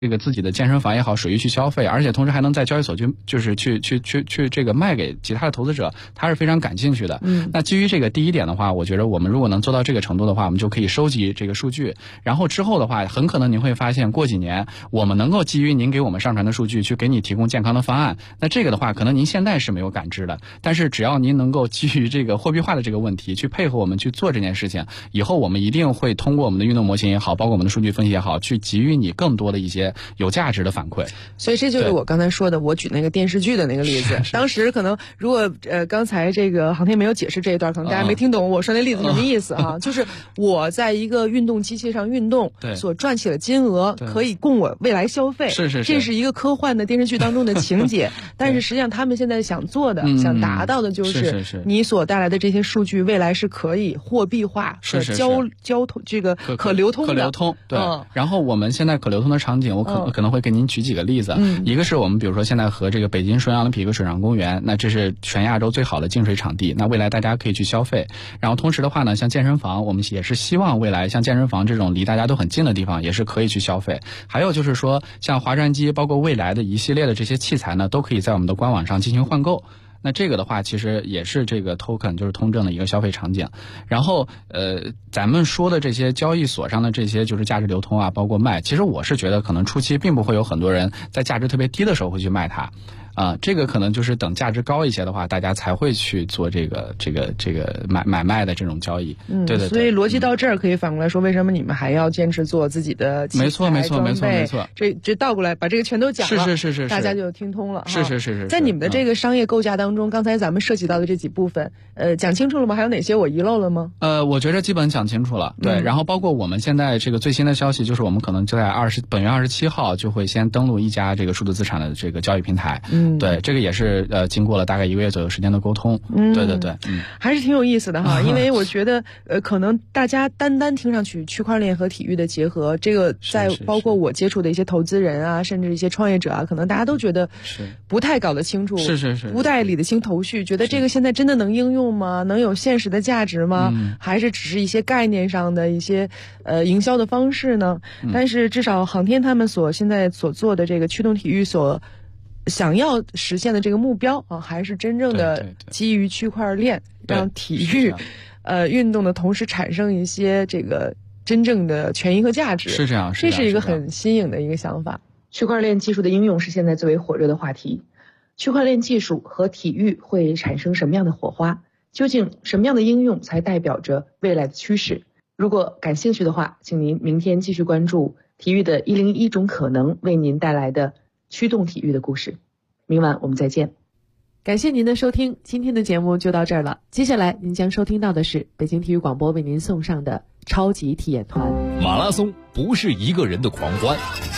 这个自己的健身房也好，水域去消费，而且同时还能在交易所去这个卖给其他的投资者，他是非常感兴趣的。那基于这个第一点的话，我觉得我们如果能做到这个程度的话，我们就可以收集这个数据，然后之后的话，很可能您会发现过几年我们能够基于您给我们上传的数据去给你提供健康的方案。那这个的话，可能您现在是没有感知的，但是只要您能够基于这个货币化的这个问题去配合我们去做这件事情，以后我们一定会通过我们的运动模型也好，包括我们的数据分析也好，去给予你更多的一些有价值的反馈。 所以这就是我刚才说的，我举那个电视剧的那个例子。当时可能如果刚才这个航天没有解释这一段，可能大家没听懂我说那例子什么意思哈。就是我在一个运动机器上运动，所赚取的金额可以供我未来消费。这是一个科幻的电视剧当中的情节。但是实际上他们现在想做的、想达到的就是你所带来的这些数据未来是可以货币化和交通这个可流通的。 可流通，对。然后我们现在可流通的场景，我可能会给您举几个例子。一个是我们比如说现在和这个北京顺阳的匹克水上公园，那这是全亚洲最好的净水场地，那未来大家可以去消费。然后同时的话呢，像健身房，我们也是希望未来像健身房这种离大家都很近的地方也是可以去消费。还有就是说像划船机，包括未来的一系列的这些器材呢，都可以在我们的官网上进行换购。那这个的话其实也是这个 token 就是通证的一个消费场景。然后咱们说的这些交易所上的这些就是价值流通啊，包括卖，其实我是觉得可能初期并不会有很多人在价值特别低的时候会去卖它。这个可能就是等价值高一些的话，大家才会去做这个买卖的这种交易。对。 所以逻辑到这儿可以反过来说，为什么你们还要坚持做自己的器材没错。 这倒过来把这个全都讲了， 是， 大家就听通了。 是。 在你们的这个商业构架当中，刚才咱们涉及到的这几部分，讲清楚了吗？还有哪些我遗漏了吗？ 我觉得基本讲清楚了。对。然后包括我们现在这个最新的消息，就是我们可能就在本月27号就会先登录一家这个数字资产的这个交易平台。对，这个也是经过了大概1个月左右时间的沟通。对。 还是挺有意思的哈。因为我觉得可能大家单听上去区块链和体育的结合，这个在包括我接触的一些投资人啊，甚至一些创业者啊，可能大家都觉得不太搞得清楚，不太理得清头绪，觉得这个现在真的能应用吗？能有现实的价值吗？还是只是一些概念上的一些营销的方式呢？但是至少航天他们现在所做的这个驱动体育所想要实现的这个目标啊，还是真正的基于区块链，让体育运动的同时产生一些这个真正的权益和价值。 是这样， 这是一个很新颖的一个想法。区块链技术的应用是现在最为火热的话题。区块链技术和体育会产生什么样的火花？究竟什么样的应用才代表着未来的趋势？如果感兴趣的话，请您明天继续关注体育的101种可能为您带来的驱动体育的故事。明晚我们再见。感谢您的收听，今天的节目就到这儿了。接下来您将收听到的是北京体育广播为您送上的超级体验团。 马拉松不是一个人的狂欢，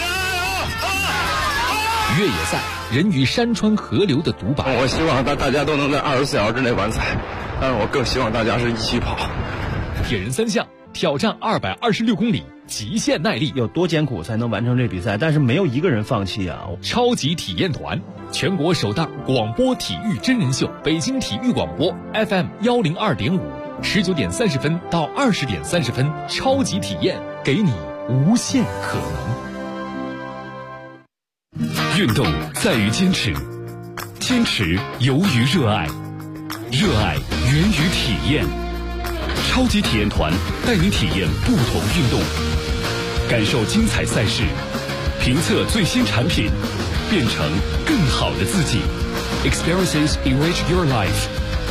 越野赛人与山川河流的独白。 我希望大家都能在24小时之内完赛，但是我更希望大家是一起跑。 铁人3项挑战226公里，极限耐力， 有多艰苦才能完成这比赛，但是没有一个人放弃啊！ 超级体验团，全国首档广播体育真人秀，北京体育广播 FM 102.5，19点30分到20点30分，超级体验，给你无限可能。运动在于坚持，坚持由于热爱，热爱源于体验。超级体验团带你体验不同运动，感受精彩赛事，评测最新产品，变成更好的自己。Experiences enrich your life。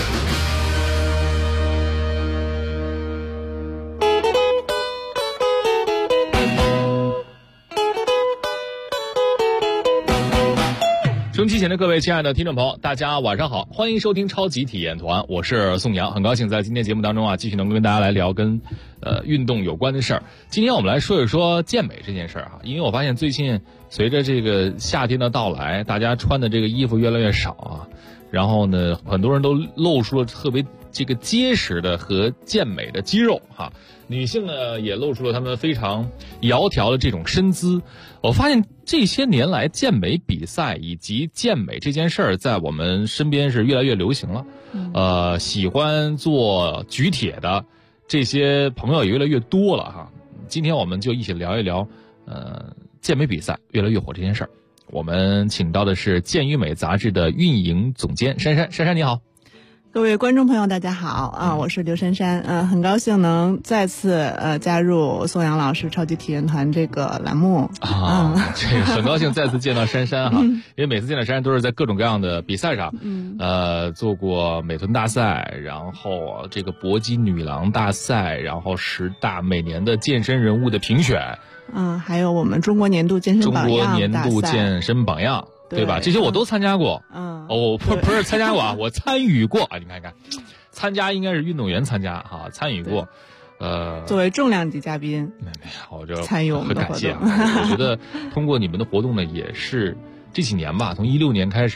收音机前的各位亲爱的听众朋友，大家晚上好，欢迎收听超级体验团，我是宋阳，很高兴在今天节目当中继续能够跟大家来聊跟运动有关的事儿。今天我们来说一说健美这件事儿因为我发现最近随着这个夏天的到来，大家穿的这个衣服越来越少然后呢，很多人都露出了特别这个结实的和健美的肌肉女性呢也露出了她们非常窈窕的这种身姿。我发现这些年来健美比赛以及健美这件事儿在我们身边是越来越流行了。喜欢做举铁的这些朋友也越来越多了今天我们就一起聊一聊健美比赛越来越火这件事儿，我们请到的是健与美杂志的运营总监珊珊。珊珊你好。 各位观众朋友大家好啊，我是刘珊珊，很高兴能再次加入宋阳老师超级体验团这个栏目啊，这个很高兴再次见到珊珊哈，因为每次见到珊珊都是在各种各样的比赛上，做过美臀大赛，然后这个搏击女郎大赛，然后10大每年的健身人物的评选， 还有我们中国年度健身榜样大赛， 中国年度健身榜样。对吧？这些我都参加过。不是参加过啊，我参与过啊。你看看，参加应该是运动员参加哈，参与过。 作为重量级嘉宾， 没有，我这参与我们的活动。 我觉得通过你们的活动呢，也是这几年吧，从16年开始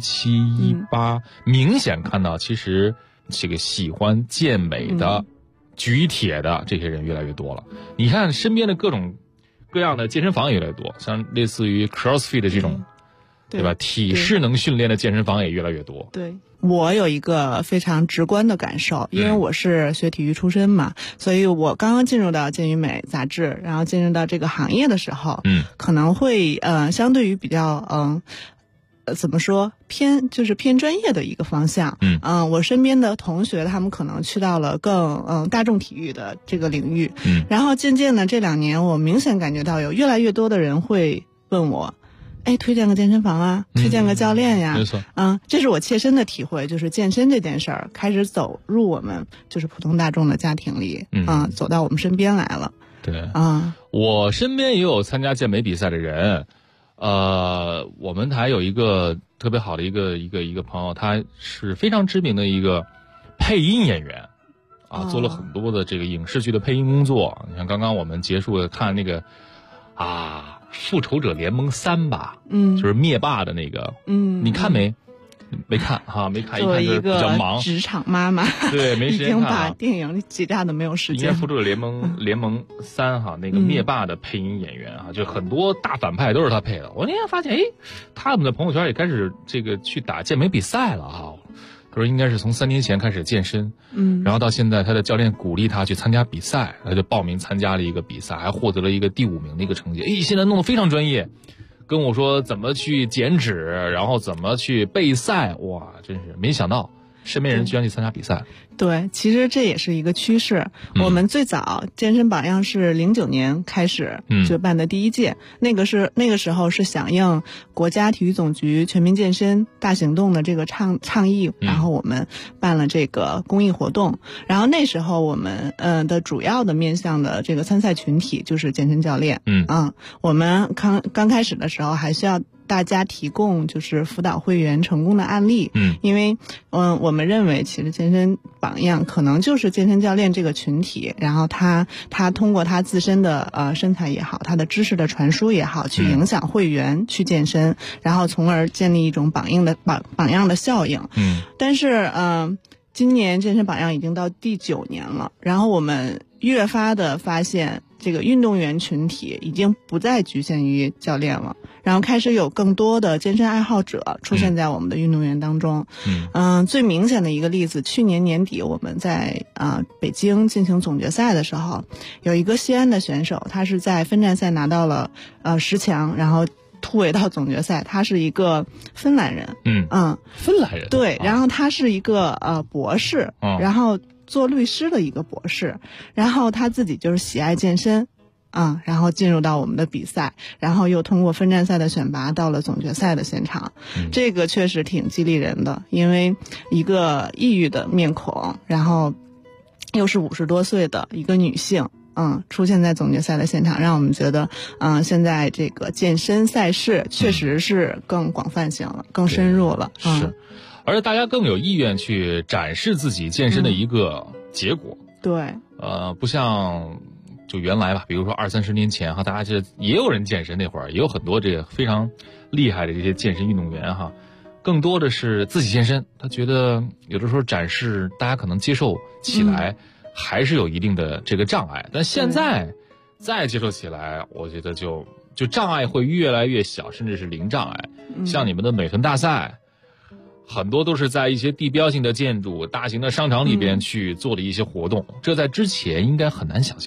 ，16、17、18，明显看到其实这个喜欢健美的、举铁的这些人越来越多了。你看身边的各种各样的健身房也越来越多，像类似于 CrossFit 的这种。对吧？体适能训练的健身房也越来越多。 对，我有一个非常直观的感受，因为我是学体育出身嘛，所以我刚刚进入到健与美杂志，然后进入到这个行业的时候，可能会相对于比较怎么说偏专业的一个方向。我身边的同学他们可能去到了更大众体育的这个领域。然后渐渐的这2年，我明显感觉到有越来越多的人会问我。推荐个健身房啊，推荐个教练呀， 没错， 这是我切身的体会，就是健身这件事儿开始走入我们就是普通大众的家庭里，走到我们身边来了。 对，我身边也有参加健美比赛的人，我们台有一个特别好的一个朋友，他是非常知名的一个配音演员，做了很多的这个影视剧的配音工作。你看刚刚我们结束看那个复仇者联盟3吧，就是灭霸的那个，你看没？没看哈，没看，一看就是比较忙。 职场妈妈， 对，没时间看。 已经把电影挤占的没有时间。 应该复仇者联盟3哈，那个灭霸的配音演员就很多大反派都是他配的。我那天发现，他们的朋友圈也开始这个去打健美比赛了哈。他说应该是从3年前开始健身，然后到现在他的教练鼓励他去参加比赛，他就报名参加了一个比赛，还获得了一个第5名的一个成绩。现在弄得非常专业，跟我说怎么去减脂，然后怎么去备赛，哇，真是没想到身边人居然去参加比赛。 对，其实这也是一个趋势。我们最早健身榜样是09年开始就办的第1届，那个时候是响应国家体育总局全民健身大行动的这个倡议，然后我们办了这个公益活动。然后那时候我们的主要的面向的这个参赛群体就是健身教练。我们刚开始的时候还需要大家提供就是辅导会员成功的案例，因为我们认为其实健身榜样可能就是健身教练这个群体，然后他通过他自身的身材也好，他的知识的传输也好，去影响会员去健身，然后从而建立一种榜样的效应。但是今年健身榜样已经到第9年了，然后我们越发的发现这个运动员群体已经不再局限于教练了，然后开始有更多的健身爱好者出现在我们的运动员当中。最明显的一个例子，去年年底我们在北京进行总决赛的时候，有一个西安的选手，他是在分站赛拿到了10强，然后突围到总决赛。他是一个芬兰人。 芬兰人。 对，然后他是一个博士，然后做律师的一个博士，然后他自己就是喜爱健身然后进入到我们的比赛，然后又通过分站赛的选拔到了总决赛的现场。这个确实挺激励人的，因为一个异域的面孔，然后又是50多岁的一个女性，出现在总决赛的现场，让我们觉得现在这个健身赛事确实是更广泛性了，更深入了。 是，而且大家更有意愿去展示自己健身的一个结果。 对， 不像就原来吧，比如说20-30年前哈，大家这也有人健身，那会儿也有很多这个非常厉害的这些健身运动员哈，更多的是自己健身，他觉得有的时候展示大家可能接受起来还是有一定的这个障碍，但现在再接受起来，我觉得就障碍会越来越小，甚至是零障碍。像你们的美臀大赛，很多都是在一些地标性的建筑、大型的商场里边去做的一些活动，这在之前应该很难想象。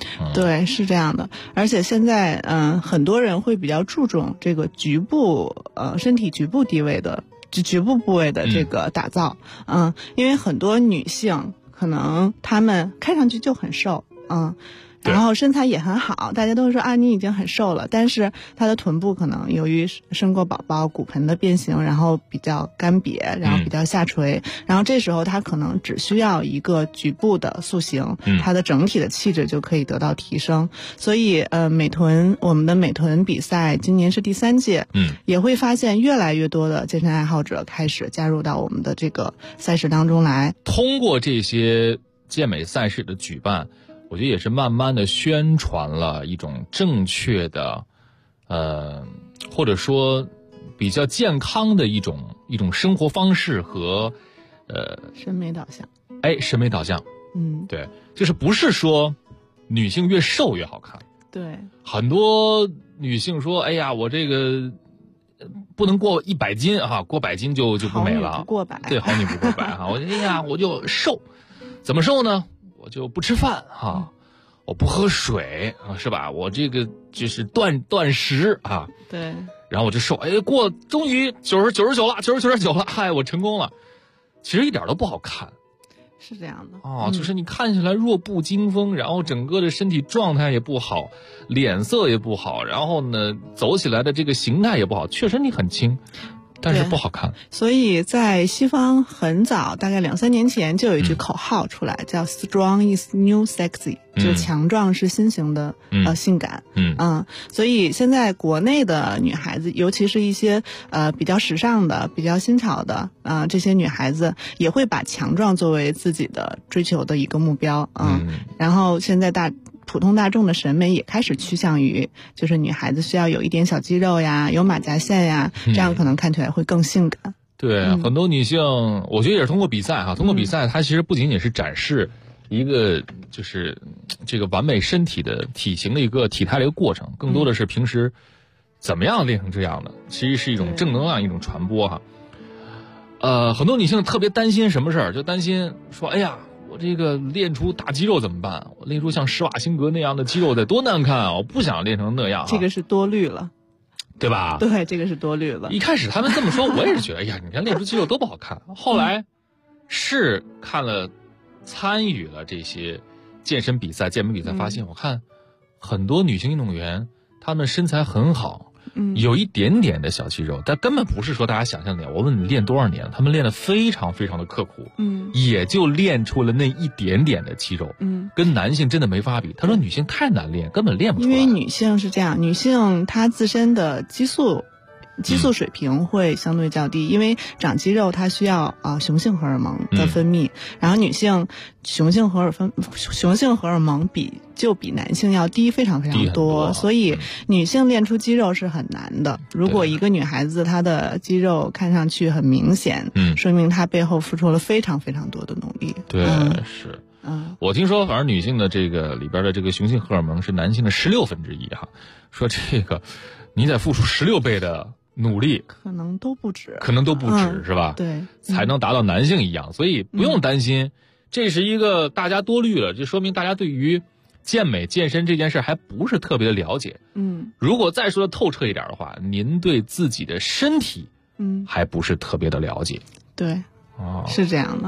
对，是这样的。而且现在很多人会比较注重这个局部身体局部地位的局部部位的这个打造。因为很多女性可能她们看上去就很瘦，然后身材也很好，大家都说啊你已经很瘦了，但是她的臀部可能由于生过宝宝，骨盆的变形，然后比较干瘪，然后比较下垂，然后这时候她可能只需要一个局部的塑形，她的整体的气质就可以得到提升。所以我们的美臀比赛今年是第3届，也会发现越来越多的健身爱好者开始加入到我们的这个赛事当中来。 通过这些健美赛事的举办，我觉得也是慢慢的宣传了一种正确的或者说比较健康的一种生活方式和审美导向。 审美导向，对，就是不是说女性越瘦越好看。 对， 很多女性说，哎呀，我这个不能过100斤啊，过100斤就不美了。 好女不过百。 对，好女不过百哈。我就瘦，怎么瘦呢？我就不吃饭哈，我不喝水啊，是吧？我这个就是断食啊。 对。 然后我就瘦，终于99了，99.9了，嗨，我成功了。其实一点都不好看。 是这样的就是你看起来弱不禁风，然后整个的身体状态也不好，脸色也不好，然后呢走起来的这个形态也不好，确实你很轻，但是不好看。 所以在西方很早，大概2-3年前就有一句口号出来，叫 Strong is new sexy，就是强壮是新型的性感。所以现在国内的女孩子，尤其是一些比较时尚的、比较新潮的这些女孩子，也会把强壮作为自己的追求的一个目标。然后现在普通大众的审美也开始趋向于，就是女孩子需要有一点小肌肉呀，有马甲线呀，这样可能看起来会更性感。 对，很多女性，我觉得也是通过比赛哈，通过比赛，它其实不仅仅是展示一个就是这个完美身体的体型的一个体态的一个过程，更多的是平时怎么样练成这样的，其实是一种正能量，一种传播哈。很多女性特别担心什么事儿，就担心说，哎呀，我这个练出大肌肉怎么办？我练出像施瓦辛格那样的肌肉得多难看啊！我不想练成那样。 这个是多虑了， 对吧？ 对，这个是多虑了。 一开始他们这么说，我也是觉得，哎呀，你看练出肌肉都不好看。后来是参与了这些健身比赛、健美比赛，发现我看很多女性运动员，她们身材很好。有一点点的小肌肉，但根本不是说大家想象的。我问你练多少年，他们练得非常非常的刻苦，也就练出了那一点点的肌肉，跟男性真的没法比。他说女性太难练，根本练不出来。 因为女性是这样，女性她自身的激素水平会相对较低，因为长肌肉它需要雄性荷尔蒙的分泌，然后女性雄性荷尔蒙比男性要低非常非常多，所以女性练出肌肉是很难的。如果一个女孩子她的肌肉看上去很明显，说明她背后付出了非常非常多的努力。 对，是。我听说反正女性的这个里边的这个雄性荷尔蒙是男性的1/16哈，说这个你得付出16倍的努力， 可能都不止， 是吧？ 对， 才能达到男性一样，所以不用担心，这是一个大家多虑了，就说明大家对于健美健身这件事还不是特别的了解。如果再说的透彻一点的话，您对自己的身体还不是特别的了解。 对，是这样的。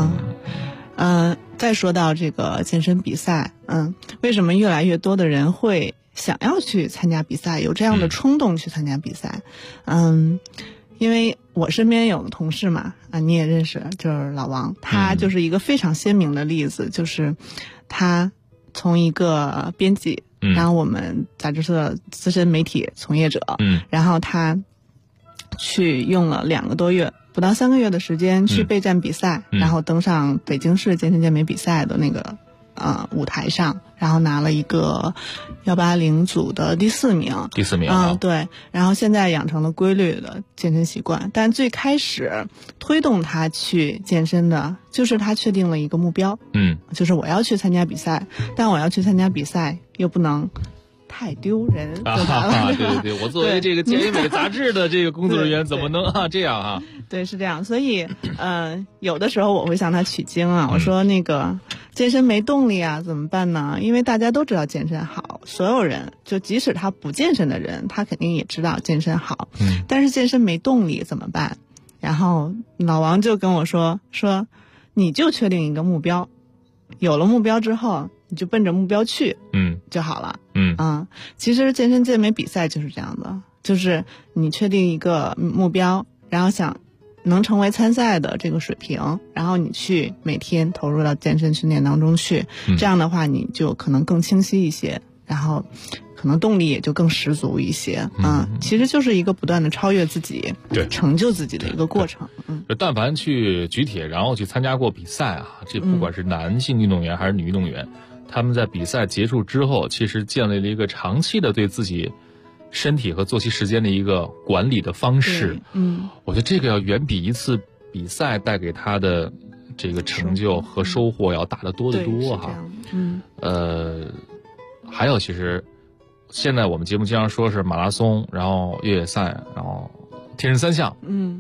再说到这个健身比赛，为什么越来越多的人会想要去参加比赛，有这样的冲动去参加比赛？因为我身边有个同事嘛，你也认识，就是老王，他就是一个非常鲜明的例子，就是他从一个编辑，然后我们杂志社资深媒体从业者，然后他去用了2个多月。不到3个月的时间去备战比赛，然后登上北京市健身健美比赛的那个舞台上，然后拿了一个180组的第4名。对，然后现在养成了规律的健身习惯，但最开始推动他去健身的就是他确定了一个目标，就是我要去参加比赛，但我要去参加比赛又不能太丢人， 对，我作为这个健美杂志的这个工作人员，怎么能这样啊？ 对，是这样。所以有的时候我会向他取经啊，我说那个健身没动力啊，怎么办呢？因为大家都知道健身好，所有人就即使他不健身的人，他肯定也知道健身好。但是健身没动力怎么办？然后老王就跟我说，你就确定一个目标，有了目标之后，你就奔着目标去，就好了。其实健身健美比赛就是这样的，就是你确定一个目标，然后想能成为参赛的这个水平，然后你去每天投入到健身训练当中去，这样的话你就可能更清晰一些，然后可能动力也就更十足一些。其实就是一个不断的超越自己， 对， 成就自己的一个过程。 但凡去举铁然后去参加过比赛啊，这不管是男性运动员还是女运动员，他们在比赛结束之后，其实建立了一个长期的对自己身体和作息时间的一个管理的方式。我觉得这个要远比一次比赛带给他的这个成就和收获要大得多得多哈。还有其实现在我们节目经常说是马拉松，然后越野赛，然后铁人三项。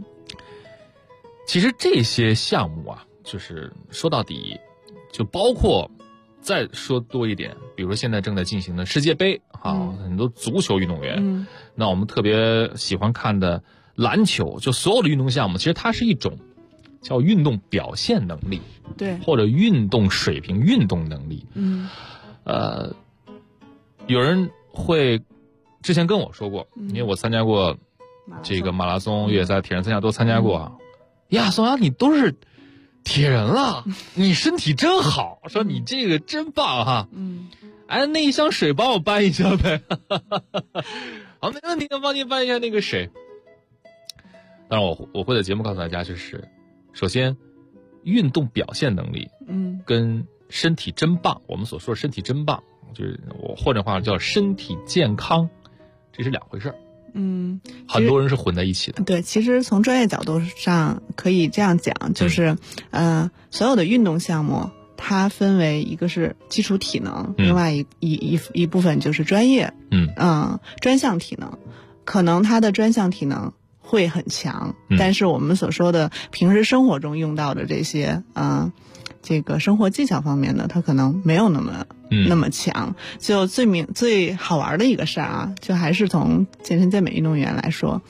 其实这些项目啊，就是说到底就包括再说多一点，比如说现在正在进行的世界杯啊，很多足球运动员，那我们特别喜欢看的篮球，就所有的运动项目，其实它是一种叫运动表现能力， 对， 或者运动水平、运动能力。有人会之前跟我说过，因为我参加过这个马拉松、越野赛、铁人三项都参加过啊。呀，宋阳，你都是铁人了，你身体真好，说你这个真棒哈。哎，那一箱水帮我搬一下呗。好，没问题，帮你搬一下那个水。当然我会在节目告诉大家，就是首先运动表现能力，跟身体真棒，我们所说的身体真棒，就是我换句话叫身体健康，这是两回事儿。很多人是混在一起的。 对，其实从专业角度上可以这样讲，就是所有的运动项目它分为一个是基础体能，另外一部分就是专业，专项体能。可能它的专项体能会很强，但是我们所说的平时生活中用到的这些这个生活技巧方面的，它可能没有那么强。就最好玩的一个事儿啊，就还是从健身健美运动员来说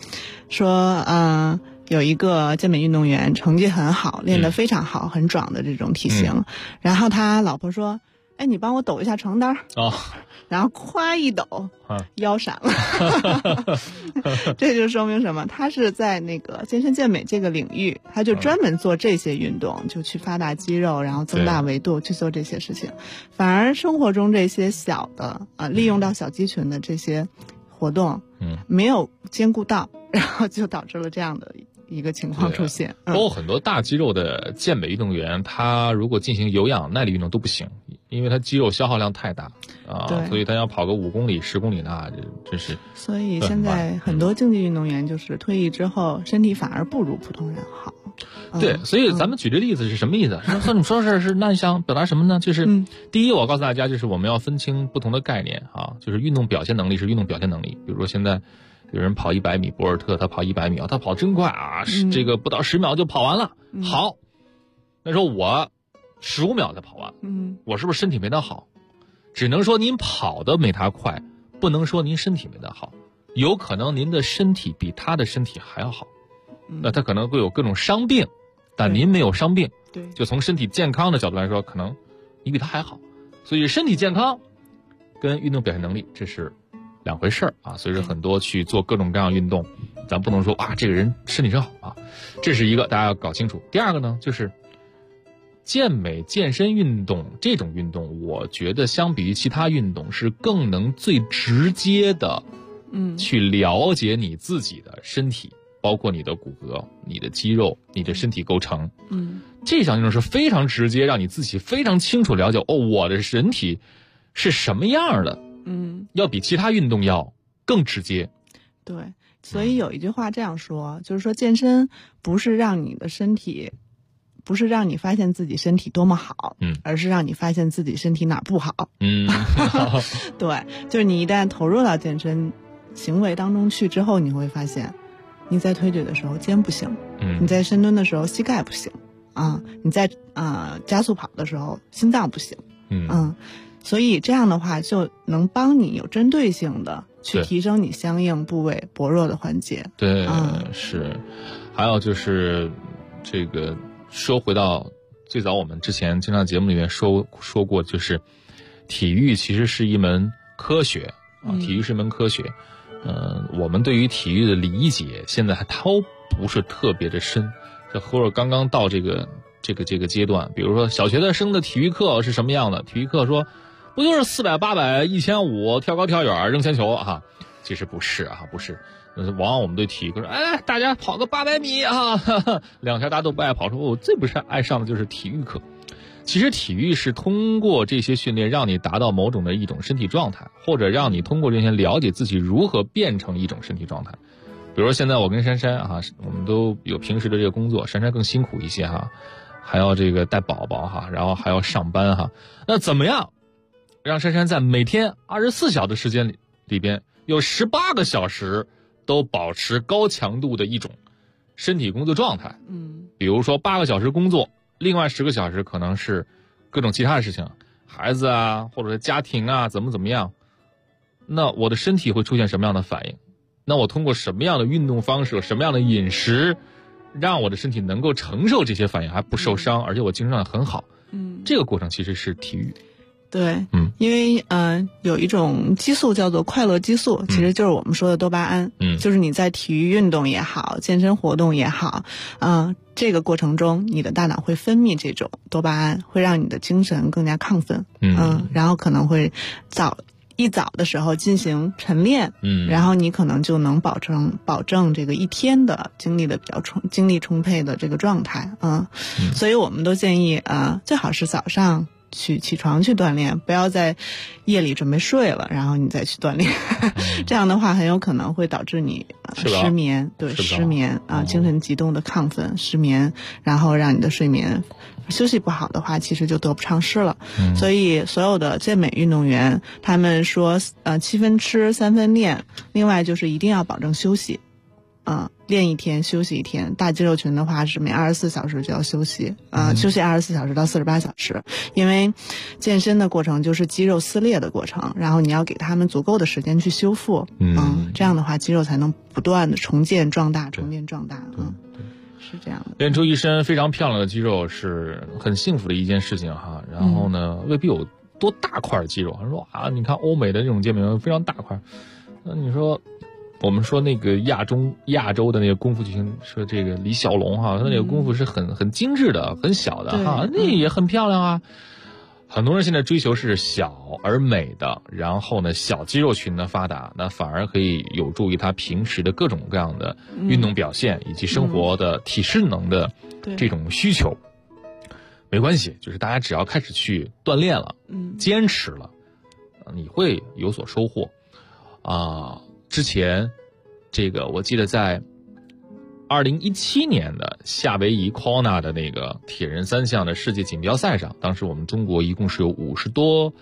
有一个健美运动员成绩很好，练得非常好，很壮的这种体型，然后他老婆说，哎，你帮我抖一下床单然后夸一抖，腰闪了。这就说明什么？他是在那个健身健美这个领域，他就专门做这些运动，就去发大肌肉，然后增大维度，去做这些事情。反而生活中这些小的利用到小肌群的这些活动，没有兼顾到，然后就导致了这样的一个情况出现。 包括很多大肌肉的健美运动员，他如果进行有氧耐力运动都不行，因为他肌肉消耗量太大所以他要跑个5公里、10公里，那真是。 所以现在很多竞技运动员就是退役之后，身体反而不如普通人好。 对，所以咱们举这例子是什么意思？说你说是那你想表达什么呢？就是第一，我告诉大家，就是我们要分清不同的概念啊，就是运动表现能力是运动表现能力。比如说现在有人跑100米，博尔特他跑100米他跑真快啊，这个不到10秒就跑完了。好，那说我15秒才跑完，我是不是身体没他好？只能说您跑的没他快，不能说您身体没他好。有可能您的身体比他的身体还要好，那他可能会有各种伤病，但您没有伤病。 对， 就从身体健康的角度来说，可能你比他还好。所以身体健康跟运动表现能力这是两回事啊。所以说很多去做各种各样运动，咱不能说这个人身体真好啊，这是一个大家要搞清楚。第二个呢，就是健美健身运动这种运动，我觉得相比于其他运动是更能最直接的去了解你自己的身体，包括你的骨骼、你的肌肉、你的身体构成。这项运动是非常直接，让你自己非常清楚了解我的身体是什么样的。要比其他运动要更直接。 对，所以有一句话这样说，就是说健身不是让你的身体，不是让你发现自己身体多么好，而是让你发现自己身体哪儿不好。对，就是你一旦投入到健身行为当中去之后，你会发现你在推举的时候肩不行，你在深蹲的时候膝盖不行， 啊，你在加速跑的时候心脏不行，所以这样的话就能帮你有针对性的去提升你相应部位薄弱的环节。 对，是。还有就是这个说回到最早我们之前经常节目里面说过，就是体育其实是一门科学啊，体育是一门科学。我们对于体育的理解现在还不是特别的深。这或者刚刚到这个阶段，比如说小学生的体育课是什么样的？体育课说不就是400、800、1500跳高跳远扔铅球啊？其实不是啊，不是。往往我们对体育课说，哎，大家跑个800米啊，2条大家都不爱跑，说我最不是爱上的就是体育课。其实体育是通过这些训练让你达到某种的一种身体状态，或者让你通过这些了解自己如何变成一种身体状态。比如说现在我跟珊珊啊，我们都有平时的这个工作，珊珊更辛苦一些哈，还要这个带宝宝哈，然后还要上班哈。那怎么样让珊珊在每天24小时的时间里边有18个小时都保持高强度的一种身体工作状态？比如说8个小时工作，另外10个小时可能是各种其他的事情，孩子啊，或者是家庭啊，怎么样，那我的身体会出现什么样的反应？那我通过什么样的运动方式，什么样的饮食，让我的身体能够承受这些反应还不受伤，而且我精神状态很好？这个过程其实是体育。 对，因为有一种激素叫做快乐激素，其实就是我们说的多巴胺。就是你在体育运动也好，健身活动也好，这个过程中你的大脑会分泌这种多巴胺，会让你的精神更加亢奋。然后可能会一早的时候进行晨练，然后你可能就能保证这个一天的精力充沛的这个状态。所以我们都建议最好是早上起床去锻炼，不要在夜里准备睡了然后你再去锻炼。这样的话很有可能会导致你失眠。对，失眠精神极度的亢奋，失眠，然后让你的睡眠休息不好的话，其实就得不偿失了。所以所有的健美运动员他们说7分吃3分练，另外就是一定要保证休息。练一天休息一天，大肌肉群的话是每24小时就要休息，休息24小时到48小时，因为健身的过程就是肌肉撕裂的过程，然后你要给他们足够的时间去修复，这样的话肌肉才能不断的重建壮大。是这样的。 练出一身非常漂亮的肌肉是很幸福的一件事情哈，然后呢，未必有多大块肌肉，说你看欧美的这种健美员非常大块，那你说我们说那个亚洲的那个功夫巨星，说这个李小龙哈，他那个功夫是很精致的，很小的哈，那也很漂亮啊。很多人现在追求是小而美的，然后呢小肌肉群的发达，那反而可以有助于他平时的各种各样的运动表现，以及生活的体适能的这种需求。没关系，就是大家只要开始去锻炼了，坚持了，你会有所收获之前这个我记得在2017年的夏威夷 Kona 的那个铁人3项的世界锦标赛上，当时我们中国一共是有50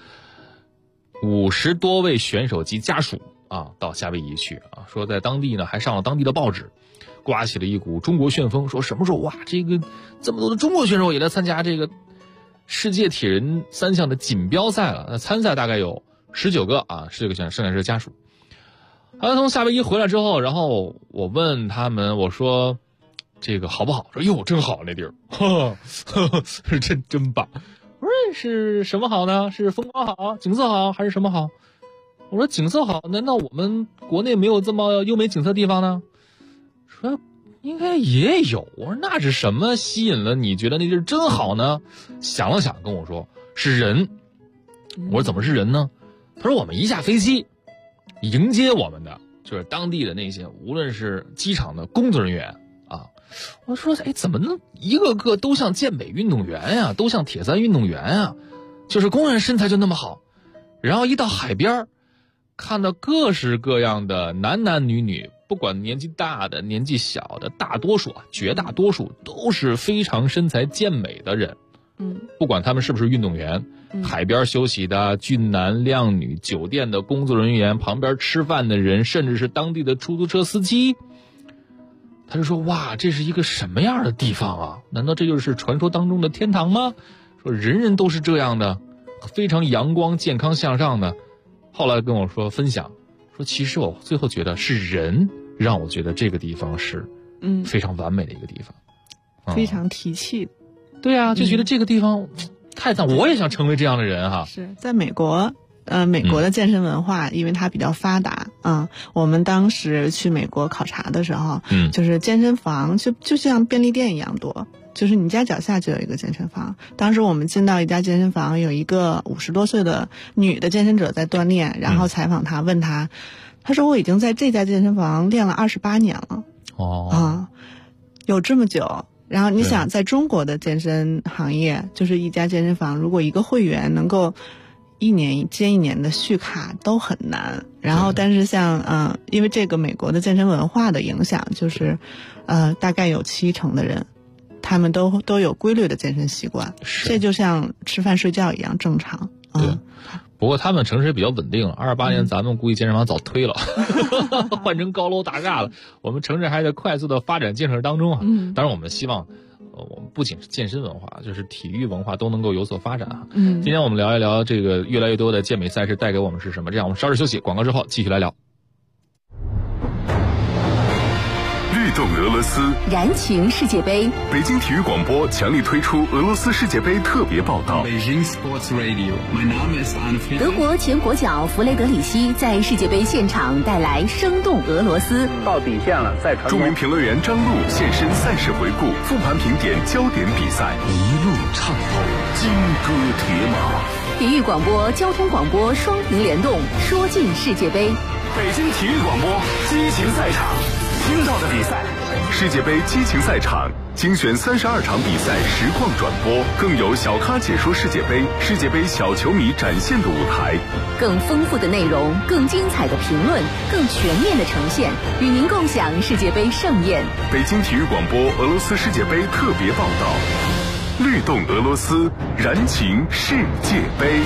多位选手及家属到夏威夷去说在当地呢还上了当地的报纸，刮起了一股中国旋风，说什么时候这个这么多的中国选手也来参加这个世界铁人3项的锦标赛了。那参赛大概有19个19个选手，剩下是家属。他从夏威夷回来之后，然后我问他们，我说这个好不好？说哟真好，那地儿是真棒。我说是什么好呢？是风光好，景色好，还是什么好？我说景色好，难道我们国内没有这么优美景色的地方呢？说应该也有。我说那是什么吸引了你觉得那地儿真好呢？想了想跟我说是人。我说怎么是人呢？他说我们一下飞机迎接我们的就是当地的那些无论是机场的工作人员我说怎么能一个个都像健美运动员呀，都像铁三运动员啊，就是公认身材就那么好。然后一到海边看到各式各样的男男女女，不管年纪大的年纪小的，绝大多数都是非常身材健美的人。不管他们是不是运动员，海边休息的俊男靓女，酒店的工作人员，旁边吃饭的人，甚至是当地的出租车司机， 他就说哇，这是一个什么样的地方啊？难道这就是传说当中的天堂吗？说人人都是这样的，非常阳光健康向上的。后来跟我说分享说，其实我最后觉得是人让我觉得这个地方是非常完美的一个地方， 非常提气。 对啊，就觉得这个地方太赞，我也想成为这样的人哈。 是在美国美国的健身文化因为它比较发达我们当时去美国考察的时候就是健身房就像便利店一样多，就是你家脚下就有一个健身房。当时我们进到一家健身房，有一个50多岁的女的健身者在锻炼，然后采访她，问她，她说我已经在这家健身房练了28年了。有这么久。然后你想在中国的健身行业，就是一家健身房如果一个会员能够1年接1年的续卡都很难。然后但是像因为这个美国的健身文化的影响，就是大概有70%的人他们都有规律的健身习惯，这就像吃饭睡觉一样正常。 对，不过他们城市也比较稳定了，28年咱们估计健身房早推了换成高楼大厦了。我们城市还在快速的发展建设当中啊。当然我们希望我们不仅是健身文化，就是体育文化都能够有所发展啊。今天我们聊一聊这个越来越多的健美赛事带给我们是什么。这样我们稍事休息，广告之后继续来聊。 律动俄罗斯， 燃情世界杯。 北京体育广播强力推出俄罗斯世界杯特别报道。 德国前国脚弗雷德里希在世界杯现场带来生动俄罗斯。 到底线了，再传。 著名评论员张璐现身赛事回顾，复盘评点焦点比赛，一路畅透金戈铁马。 体育广播、交通广播双屏联动，说尽世界杯。 北京体育广播激情赛场，听到的比赛，世界杯激情赛场精选32场比赛实况转播，更有小咖解说世界杯，世界杯小球迷展现的舞台， 更丰富的内容，更精彩的评论，更全面的呈现，与您共享世界杯盛宴。 北京体育广播俄罗斯世界杯特别报道，律动俄罗斯，燃情世界杯。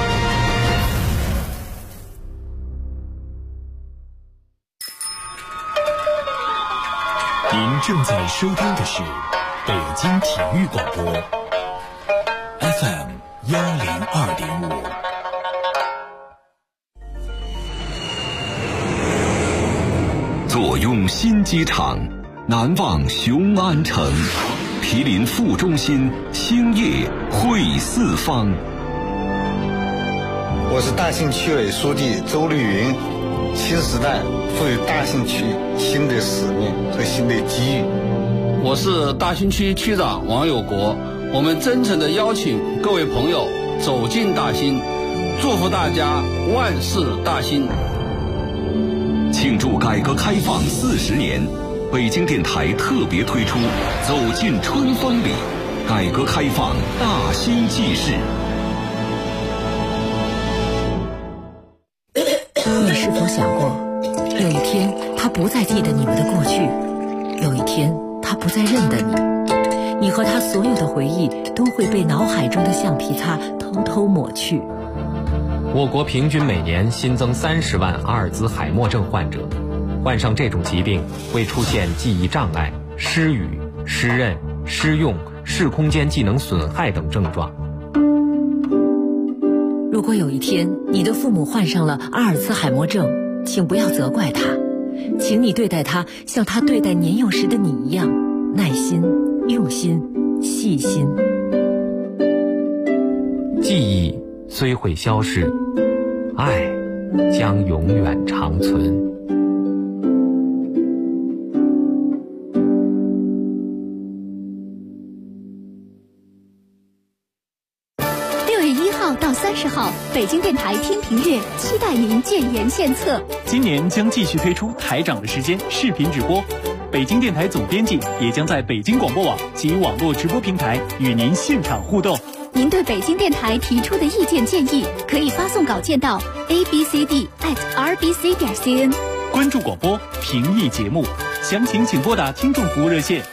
您正在收听的是北京体育广播 FM 102.5。 坐拥新机场，难忘雄安城，毗邻副中心，兴业汇四方。 我是大兴区委书记周绿云。新时代赋予大兴区新的使命和新的机遇。 我是大兴区区长王有国，我们真诚地邀请各位朋友走进大兴，祝福大家万事大兴。 庆祝改革开放40年，北京电台特别推出《走进春风里》，改革开放大兴纪事。 你是否想过，有一天他不再记得你们的过去，有一天他不再认得你，你和他所有的回忆都会被脑海中的橡皮擦偷偷抹去。 我国平均每年新增30万阿尔兹海默症患者，患上这种疾病会出现记忆障碍、失语、失认、失用、视空间技能损害等症状。 如果有一天你的父母患上了阿尔茨海默症，请不要责怪他，请你对待他像他对待年幼时的你一样，耐心、用心、细心。 记忆虽会消逝，爱将永远长存。 到30号，北京电台听评月期待您建言献策。 今年将继续推出台长的时间视频直播，北京电台总编辑也将在北京广播网及网络直播平台与您现场互动。 您对北京电台提出的意见建议，可以发送稿件到 abcd@rbc.cn。 关注广播，评议节目，详情请拨打听众服务热线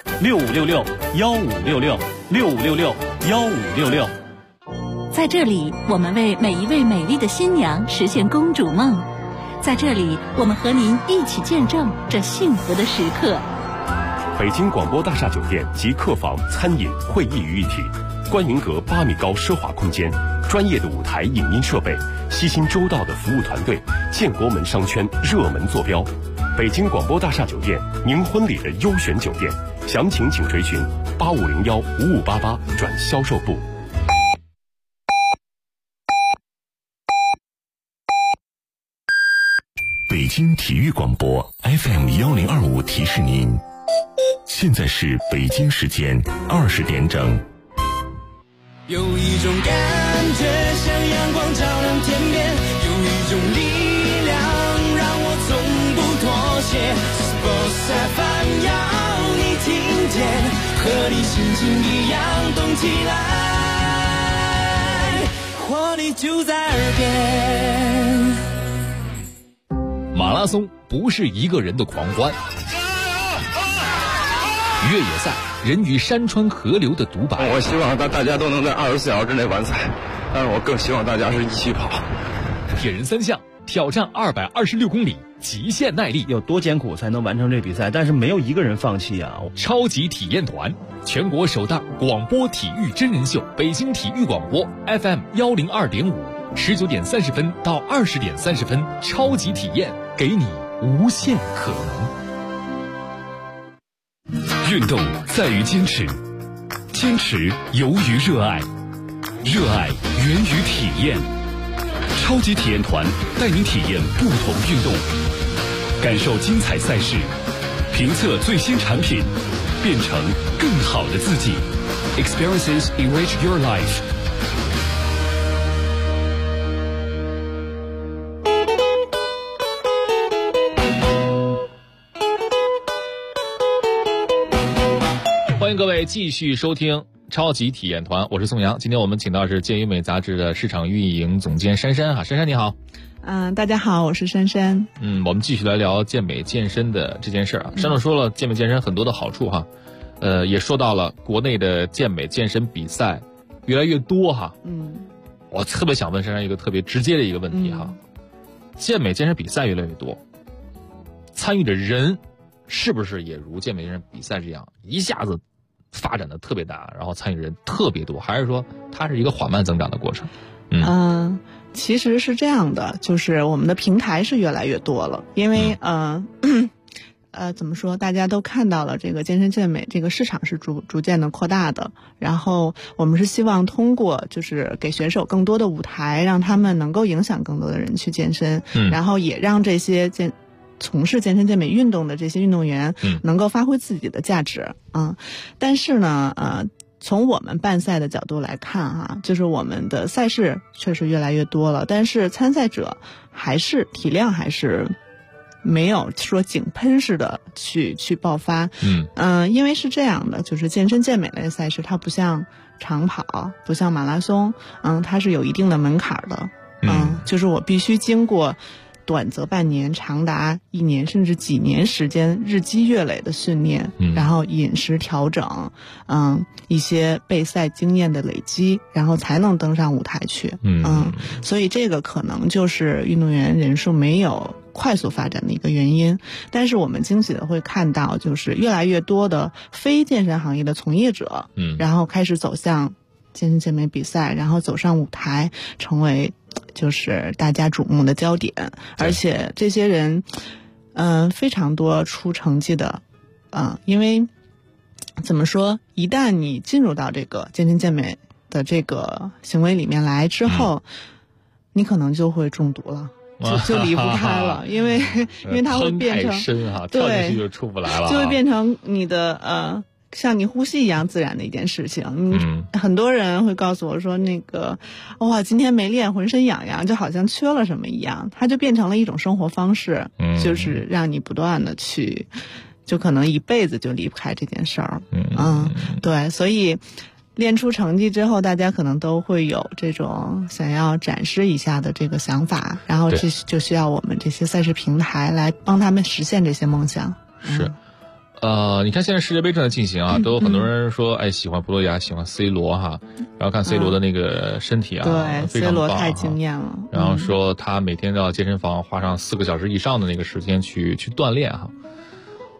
6566-1566-6566-1566。 在这里，我们为每一位美丽的新娘实现公主梦。在这里，我们和您一起见证这幸福的时刻。 北京广播大厦酒店集客房、餐饮、会议于一体，观云阁8米高奢华空间，专业的舞台影音设备，悉心周到的服务团队，建国门商圈热门坐标。北京广播大厦酒店，您婚礼的优选酒店，详情请垂询8501-5588转销售部。北京体育广播 FM1025提示您，现在是北京时间20点整。 有一种感觉像阳光照亮天边，有一种力量让我从不妥协。Sports FM 要你听见，和你心情一样动起来，活力就在耳边。 马拉松不是一个人的狂欢，越野赛人与山川河流的独白。 我希望大家都能在24小时之内完赛，但是我更希望大家是一起跑。 铁人3项挑战226公里，极限耐力， 有多艰苦才能完成这比赛？但是没有一个人放弃啊！ 超级体验团，全国首档广播体育真人秀，北京体育广播 FM102.5，19点30分到20点30分，超级体验，给你无限可能。运动在于坚持，坚持由于热爱，热爱源于体验。超级体验团带您体验不同运动，感受精彩赛事，评测最新产品，变成更好的自己。Experiences enrich your life。 欢迎各位继续收听超级体验团，我是宋阳。今天我们请到是健与美杂志的市场运营总监珊珊哈，珊珊你好。 大家好，我是珊珊。 我们继续来聊健美健身的这件事啊。珊珊说了健美健身很多的好处哈，也说到了国内的健美健身比赛越来越多哈。我特别想问珊珊一个特别直接的一个问题哈，健美健身比赛越来越多，参与的人是不是也如健美健身比赛这样一下子发展的特别大，然后参与人特别多，还是说它是一个缓慢增长的过程？ 其实是这样的，就是我们的平台是越来越多了，因为怎么说，大家都看到了这个健身健美这个市场是逐渐的扩大的，然后我们是希望通过就是给选手更多的舞台，让他们能够影响更多的人去健身，然后也让这些从事健身健美运动的这些运动员能够发挥自己的价值。但是呢从我们办赛的角度来看哈，就是我们的赛事确实越来越多了，但是参赛者还是体量还是没有说井喷式的去爆发。因为是这样的，就是健身健美类赛事它不像长跑，不像马拉松，它是有一定的门槛的。就是我必须经过短则半年，长达1年甚至几年时间，日积月累的训练，然后饮食调整，一些备赛经验的累积，然后才能登上舞台去。所以这个可能就是运动员人数没有快速发展的一个原因。但是我们惊喜的会看到，就是越来越多的非健身行业的从业者，然后开始走向健身健美比赛，然后走上舞台，成为就是大家瞩目的焦点。而且这些人非常多出成绩的，因为怎么说，一旦你进入到这个健身健美的这个行为里面来之后，你可能就会中毒了，就离不开了。因为它会变成深哈，跳进去就出不来了， 就会变成你的像你呼吸一样自然的一件事情。很多人会告诉我说哇，今天没练浑身痒痒，就好像缺了什么一样。它就变成了一种生活方式，就是让你不断的去，就可能一辈子就离不开这件事儿。对，所以练出成绩之后，大家可能都会有这种想要展示一下的这个想法，然后就需要我们这些赛事平台来帮他们实现这些梦想。 是。你看现在世界杯正在进行啊，都有很多人说喜欢葡萄牙，喜欢 C 罗哈，然后看 C 罗的那个身体啊， 对， 非常棒 C 罗太惊艳了。 然后说他每天到健身房花上4个小时以上的那个时间去锻炼哈。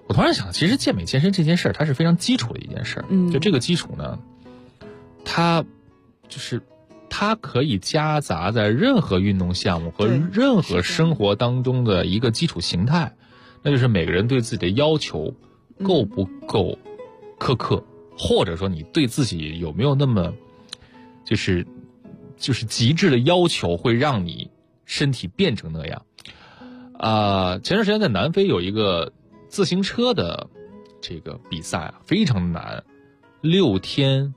我突然想，其实健美健身这件事儿，它是非常基础的一件事儿。就这个基础呢，它可以夹杂在任何运动项目和任何生活当中的一个基础形态，那就是每个人对自己的要求够不够苛刻，或者说你对自己有没有那么就是极致的要求，会让你身体变成那样。前段时间在南非有一个自行车的这个比赛啊，非常难，6天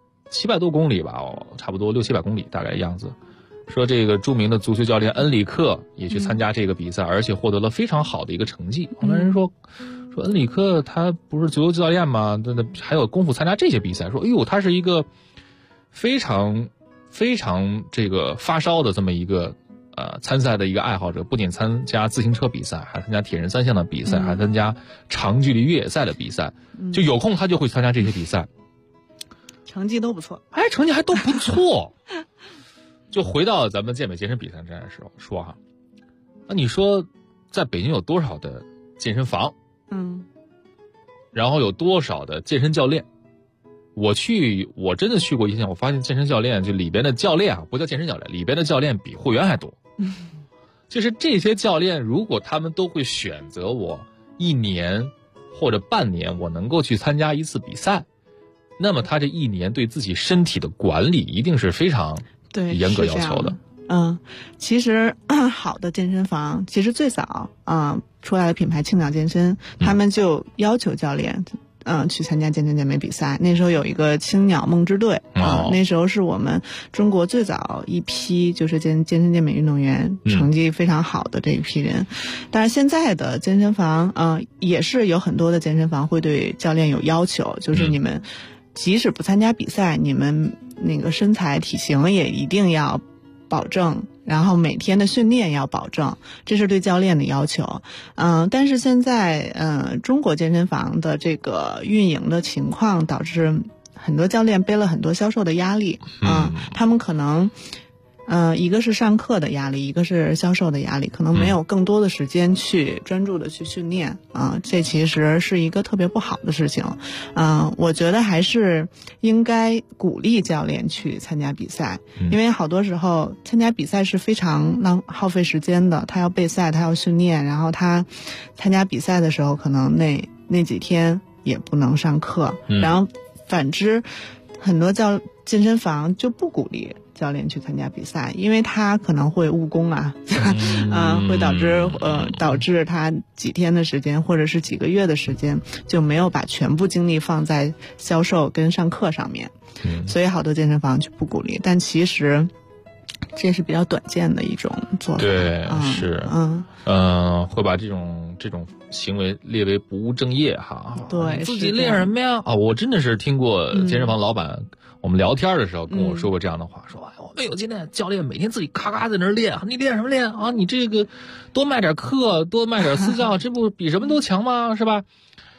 700多公里吧，差不多600-700公里大概样子。说这个著名的足球教练恩里克也去参加这个比赛，而且获得了非常好的一个成绩。很多人说恩里克他不是足球教练吗？那还有功夫参加这些比赛？说哎呦，他是一个非常非常这个发烧的这么一个参赛的一个爱好者，不仅参加自行车比赛，还参加铁人3项的比赛，还参加长距离越野赛的比赛，就有空他就会参加这些比赛， 成绩都不错。 成绩还都不错。就回到咱们健美健身比赛站的时候说哈，那你说在北京有多少的健身房？然后有多少的健身教练？我真的去过一趟，我发现健身教练就里边的教练啊，不叫健身教练，里边的教练比会员还多。就是这些教练，如果他们都会选择我1年或者半年，我能够去参加一次比赛，那么他这1年对自己身体的管理一定是非常严格要求的。 其实好的健身房，其实最早出来的品牌青鸟健身，他们就要求教练去参加健身健美比赛。那时候有一个青鸟梦之队那时候是我们中国最早一批就是健身健美运动员成绩非常好的这一批人。但是现在的健身房也是有很多的健身房会对教练有要求，就是你们即使不参加比赛，你们那个身材体型也一定要保证，然后每天的训练要保证，这是对教练的要求。但是现在中国健身房的这个运营的情况，导致很多教练背了很多销售的压力。他们可能一个是上课的压力，一个是销售的压力，可能没有更多的时间去专注的去训练这其实是一个特别不好的事情。我觉得还是应该鼓励教练去参加比赛，因为好多时候参加比赛是非常耗费时间的，他要备赛，他要训练，然后他参加比赛的时候可能那几天也不能上课，然后反之很多健身房就不鼓励教练去参加比赛，因为他可能会误工会导致他几天的时间或者是几个月的时间就没有把全部精力放在销售跟上课上面。所以好多健身房就不鼓励，但其实这是比较短见的一种做法。 对，是，会把这种行为列为不务正业哈。 对， 自己练什么呀？我真的是听过健身房老板，我们聊天的时候跟我说过这样的话，说我们有今天教练每天自己咔咔在那儿练，你练什么练啊？你这个多卖点课，多卖点私教，这不比什么都强吗？是吧？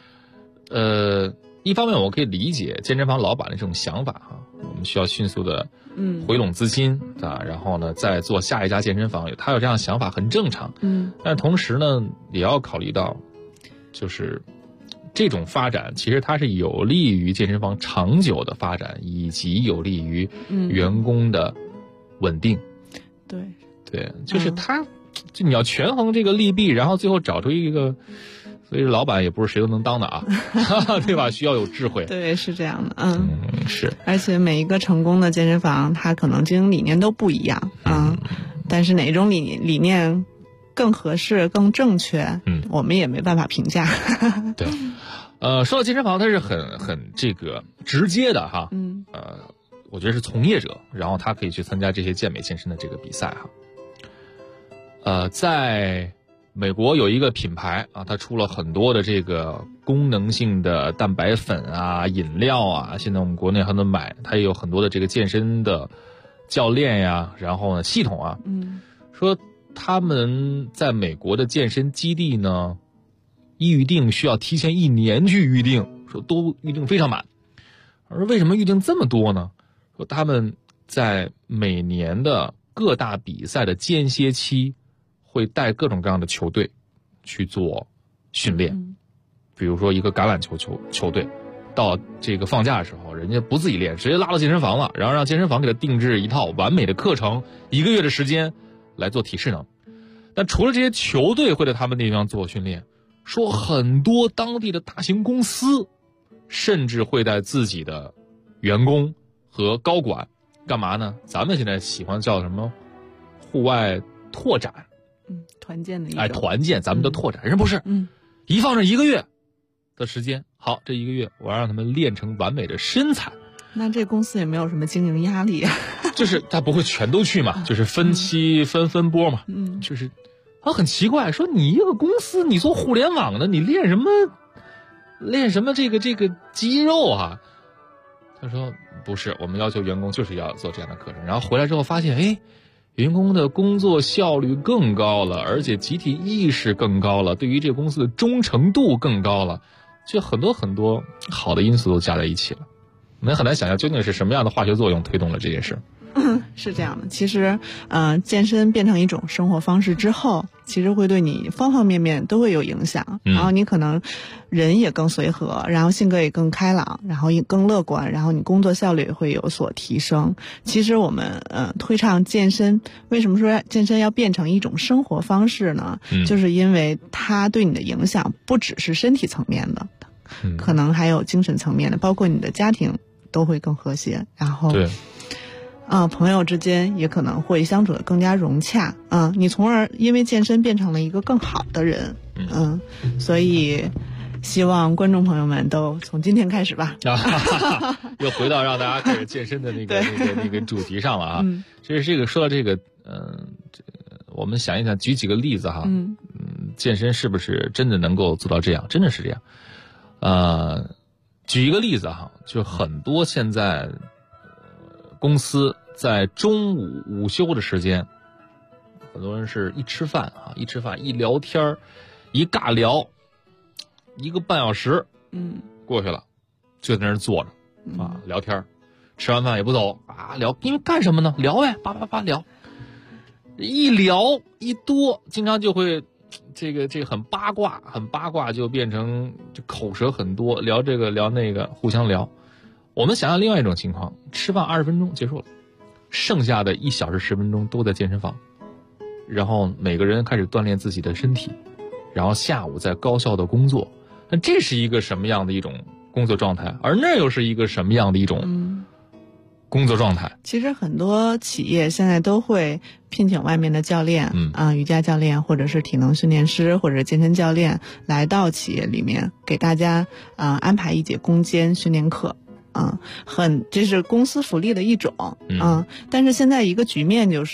一方面我可以理解健身房老板的这种想法哈，我们需要迅速的回笼资金然后呢再做下一家健身房，他有这样的想法很正常。但同时呢也要考虑到，就是这种发展其实它是有利于健身房长久的发展，以及有利于员工的稳定。对，就是就你要权衡这个利弊，然后最后找出一个。所以老板也不是谁都能当的啊，对吧？需要有智慧。 对，是这样的。 是。 而且每一个成功的健身房，它可能经营理念都不一样但是哪种理念更合适、更正确，我们也没办法评价。 对。说到健身房，它是很这个直接的哈。我觉得是从业者，然后他可以去参加这些健美健身的这个比赛哈。在美国有一个品牌它出了很多的这个功能性的蛋白粉饮料现在我们国内还能买，它也有很多的这个健身的教练呀，然后呢系统说他们在美国的健身基地呢，预定需要提前1年去预定，说都预定非常满。而为什么预定这么多呢？说他们在每年的各大比赛的间歇期会带各种各样的球队去做训练， 比如说一个橄榄球队，到这个放假的时候，人家不自己练，直接拉到健身房了，然后让健身房给他定制一套完美的课程，1个月的时间来做体适能。但除了这些球队会在他们那地方做训练，说很多当地的大型公司甚至会带自己的员工和高管干嘛呢？咱们现在喜欢叫什么户外拓展， 团建的一种， 团建咱们的拓展，人不是，一放上1个月的时间，好，这1个月我要让他们练成完美的身材。 那这公司也没有什么经营压力啊， 就是他不会全都去嘛，就是分期分波嘛，就是他很奇怪，说你一个公司，你做互联网的，你练什么这个肌肉啊？他说不是，我们要求员工就是要做这样的课程，然后回来之后发现，员工的工作效率更高了，而且集体意识更高了，对于这个公司的忠诚度更高了，就很多很多好的因素都加在一起了。我们很难想象究竟是什么样的化学作用推动了这件事。 是这样的，其实健身变成一种生活方式之后，其实会对你方方面面都会有影响，然后你可能人也更随和，然后性格也更开朗，然后也更乐观，然后你工作效率会有所提升。其实我们推倡健身，为什么说健身要变成一种生活方式呢？就是因为它对你的影响不只是身体层面的，可能还有精神层面的，包括你的家庭都会更和谐，然后对朋友之间也可能会相处的更加融洽，你从而因为健身变成了一个更好的人，所以希望观众朋友们都从今天开始吧， 又回到让大家开始健身的那个主题上了啊。其实这个说到这个，我们想一想，举几个例子哈，健身是不是真的能够做到这样？真的是这样。举一个例子哈，就很多现在公司在中午午休的时间，很多人是一吃饭一聊天一尬聊1个半小时，过去了，就在那儿坐着聊天，吃完饭也不走聊，因为干什么呢？聊呗，叭叭叭聊，一聊一多，经常就会这个很八卦，就变成就口舌很多，聊这个聊那个，互相聊。我们想象另外一种情况，吃饭20分钟结束了，剩下的1小时10分钟都在健身房，然后每个人开始锻炼自己的身体，然后下午再高效的工作。那这是一个什么样的一种工作状态？而那又是一个什么样的一种工作状态？ 其实很多企业现在都会聘请外面的教练，瑜伽教练或者是体能训练师或者健身教练来到企业里面，给大家安排1节攻坚训练课。这是公司福利的一种，但是现在一个局面就是，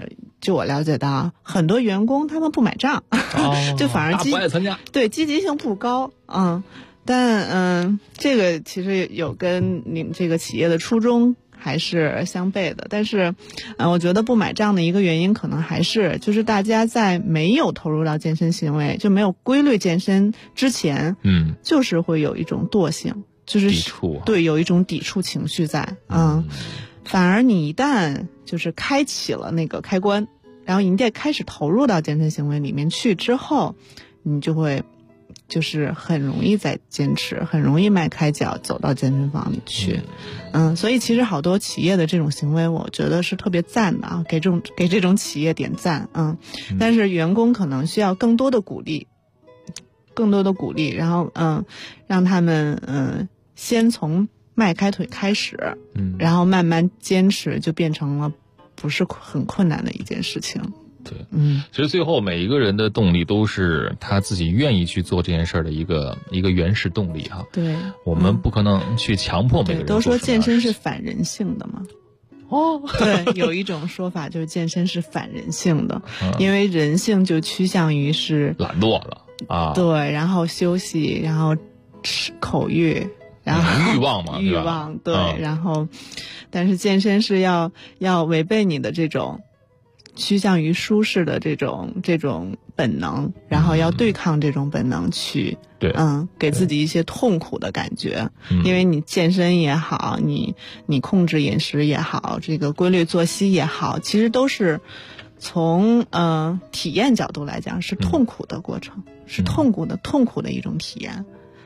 就我了解到，很多员工他们不买账，就反而不爱参加， 对，积极性不高，但这个其实有跟你们这个企业的初衷还是相悖的，但是我觉得不买账的一个原因可能还是就是大家在没有投入到健身行为，就没有规律健身之前，就是会有一种惰性。就是抵触， 对，有一种抵触情绪在，反而你一旦就是开启了那个开关，然后你得开始投入到健身行为里面去之后，你就会就是很容易在坚持，很容易迈开脚走到健身房里去，所以其实好多企业的这种行为，我觉得是特别赞的啊，给这种企业点赞，但是员工可能需要更多的鼓励，然后让他们先从迈开腿开始，然后慢慢坚持，就变成了不是很困难的一件事情。 对，其实最后每一个人的动力都是他自己愿意去做这件事的一个原始动力哈。 对， 我们不可能去强迫每个人。 都说健身是反人性的嘛。对，有一种说法就是健身是反人性的，因为人性就趋向于是懒惰了啊。 对，然后休息，然后吃口欲。然后欲望嘛， 欲望对，然后，但是健身是要违背你的这种趋向于舒适的这种本能，然后要对抗这种本能去，给自己一些痛苦的感觉，因为你健身也好，你控制饮食也好，这个规律作息也好，其实都是从体验角度来讲是痛苦的过程，是痛苦的一种体验。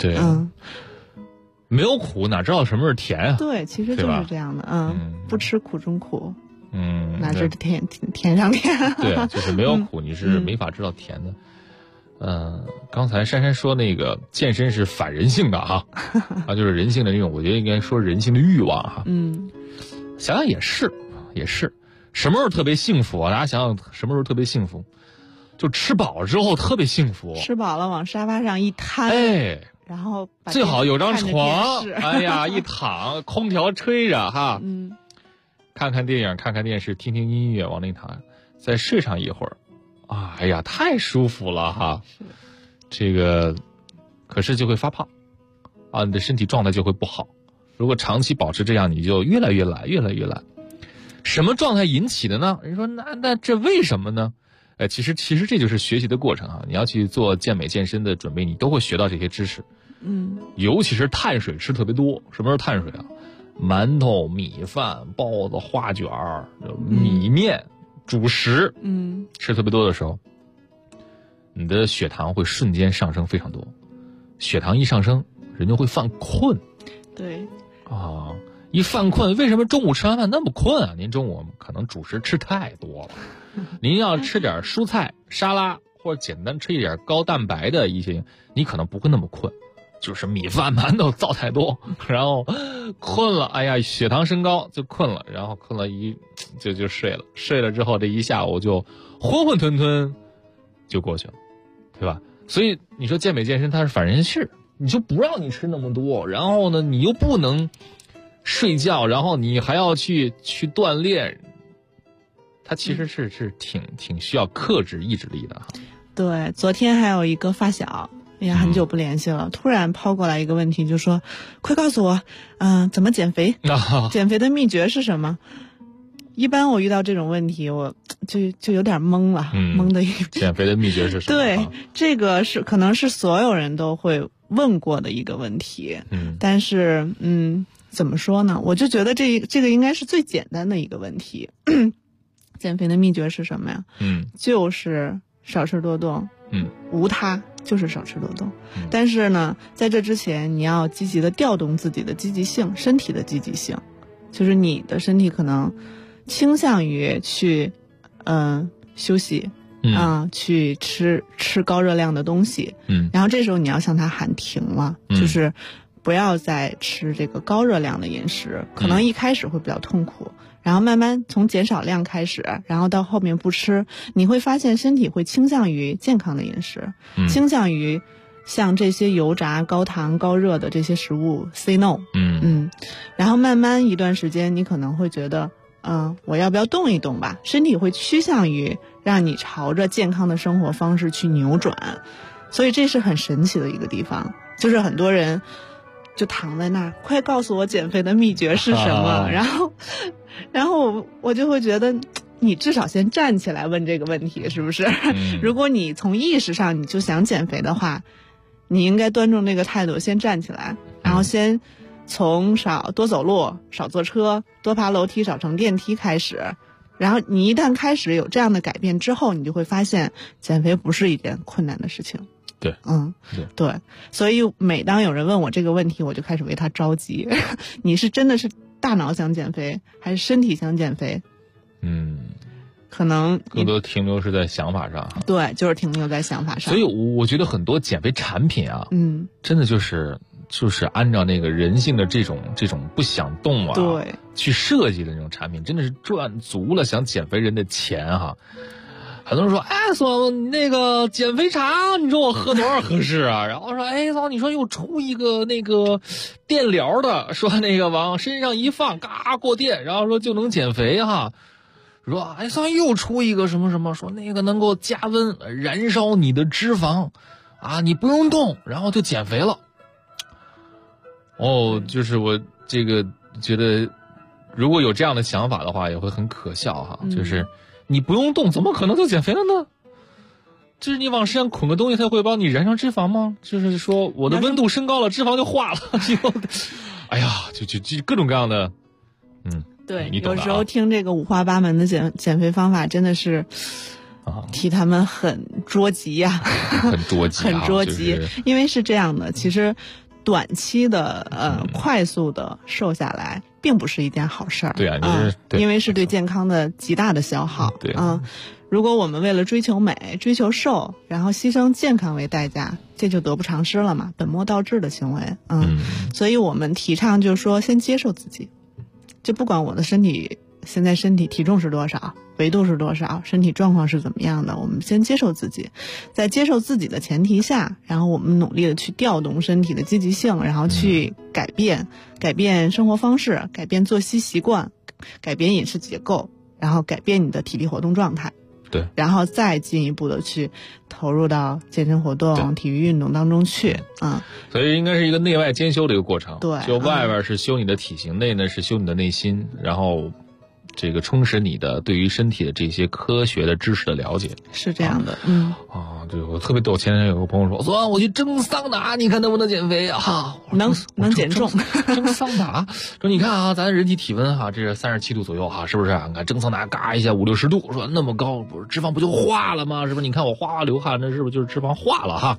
对，没有苦哪知道什么是甜啊？ 对，其实就是这样的，不吃苦中苦，哪知甜上甜？ 对，就是没有苦，你是没法知道甜的。刚才珊珊说那个健身是反人性的哈，就是人性的那种，我觉得应该说人性的欲望哈。想想也是，什么时候特别幸福啊？大家想想什么时候特别幸福？就吃饱之后特别幸福， 吃饱了往沙发上一瘫，然后最好有张床，哎呀，一躺，空调吹着哈，看看电影，看看电视，听听音乐，往那一躺，再睡上一会儿，哎呀，太舒服了哈。这个，可是就会发胖，你的身体状态就会不好。如果长期保持这样，你就越来越懒，越来越懒。什么状态引起的呢？人说那这为什么呢？其实这就是学习的过程啊！你要去做健美健身的准备，你都会学到这些知识。尤其是碳水吃特别多。什么是碳水啊？馒头、米饭、包子、花卷、米面、主食，吃特别多的时候，你的血糖会瞬间上升非常多。血糖一上升，人就会犯困。 对。 一犯困，为什么中午吃完饭那么困啊？您中午可能主食吃太多了。您要吃点蔬菜沙拉，或者简单吃一点高蛋白的一些，你可能不会那么困。就是米饭馒头造太多，然后困了，哎呀，血糖升高就困了，然后困了就睡了，睡了之后这一下午就浑浑沌沌就过去了，对吧？所以你说健美健身它是反人性，你就不让你吃那么多，然后呢你又不能睡觉，然后你还要去锻炼，它其实是挺需要克制意志力的哈。 对，昨天还有一个发小，也很久不联系了，突然抛过来一个问题，就说快告诉我怎么减肥，减肥的秘诀是什么？一般我遇到这种问题我就有点懵了，懵的减肥的秘诀是什么？ 对，这个是可能是所有人都会问过的一个问题，但是怎么说呢？我就觉得这个应该是最简单的一个问题。减肥的秘诀是什么呀？就是少吃多动。无他，就是少吃多动。但是呢，在这之前，你要积极的调动自己的积极性，身体的积极性，就是你的身体可能倾向于去休息。去吃高热量的东西。然后这时候你要向他喊停了，就是不要再吃这个高热量的饮食，可能一开始会比较痛苦，然后慢慢从减少量开始，然后到后面不吃，你会发现身体会倾向于健康的饮食，倾向于像这些油炸、高糖、高热的这些食物 say no。然后慢慢一段时间，你可能会觉得，我要不要动一动吧？身体会趋向于让你朝着健康的生活方式去扭转，所以这是很神奇的一个地方。就是很多人就躺在那儿，快告诉我减肥的秘诀是什么？然后我就会觉得，你至少先站起来问这个问题，是不是？如果你从意识上你就想减肥的话，你应该端重这个态度，先站起来，然后先从多走路、少坐车、多爬楼梯、少乘电梯开始。然后你一旦开始有这样的改变之后，你就会发现减肥不是一件困难的事情。 对， 对，所以每当有人问我这个问题，我就开始为他着急。你是真的是大脑想减肥，还是身体想减肥？可能更多停留是在想法上。 对，就是停留在想法上。 所以我觉得很多减肥产品啊，真的就是按照那个人性的这种不想动啊， 对， 去设计的那种产品，真的是赚足了想减肥人的钱哈。很多人说，说那个减肥茶，你说我喝多少合适啊？然后说，你说又出一个那个电疗的，说那个往身上一放，嘎过电，然后说就能减肥哈。说又出一个什么什么，说那个能够加温燃烧你的脂肪啊，你不用动，然后就减肥了。就是我这个觉得，如果有这样的想法的话，也会很可笑哈。就是你不用动，怎么可能就减肥了呢？就是你往身上捆个东西，它会帮你燃烧脂肪吗？就是说我的温度升高了，脂肪就化了。哎呀，就各种各样的， 对， 你懂的啊。 有时候听这个五花八门的减肥方法，真的是， 替他们很着急呀， 很着急， 很着急，因为是这样的，其实短期的快速的瘦下来，并不是一件好事儿。 对啊， 因为是对健康的极大的消耗。 对如果我们为了追求美、追求瘦，然后牺牲健康为代价，这就得不偿失了嘛，本末倒置的行为。所以我们提倡就是说，先接受自己，就不管我的身体现在体重是多少，维度是多少，身体状况是怎么样的，我们先接受自己，在接受自己的前提下，然后我们努力的去调动身体的积极性，然后去改变生活方式，改变作息习惯，改变饮食结构，然后改变你的体力活动状态。 对， 然后再进一步的去投入到健身活动、体育运动当中去。 所以应该是一个内外兼修的一个过程。 对， 就外边是修你的体型，内呢是修你的内心，然后这个充实你的对于身体的这些科学的知识的了解。 是这样的。 对，我特别逗，前天有个朋友说我去蒸桑拿，你看能不能减肥啊？ 能减重。 蒸桑拿，说你看啊，咱人体体温这是37度左右是不是？你看蒸桑拿嘎一下50-60度，说那么高，不是脂肪不就化了吗？是不是？你看我哗流汗，那是不是就是脂肪化了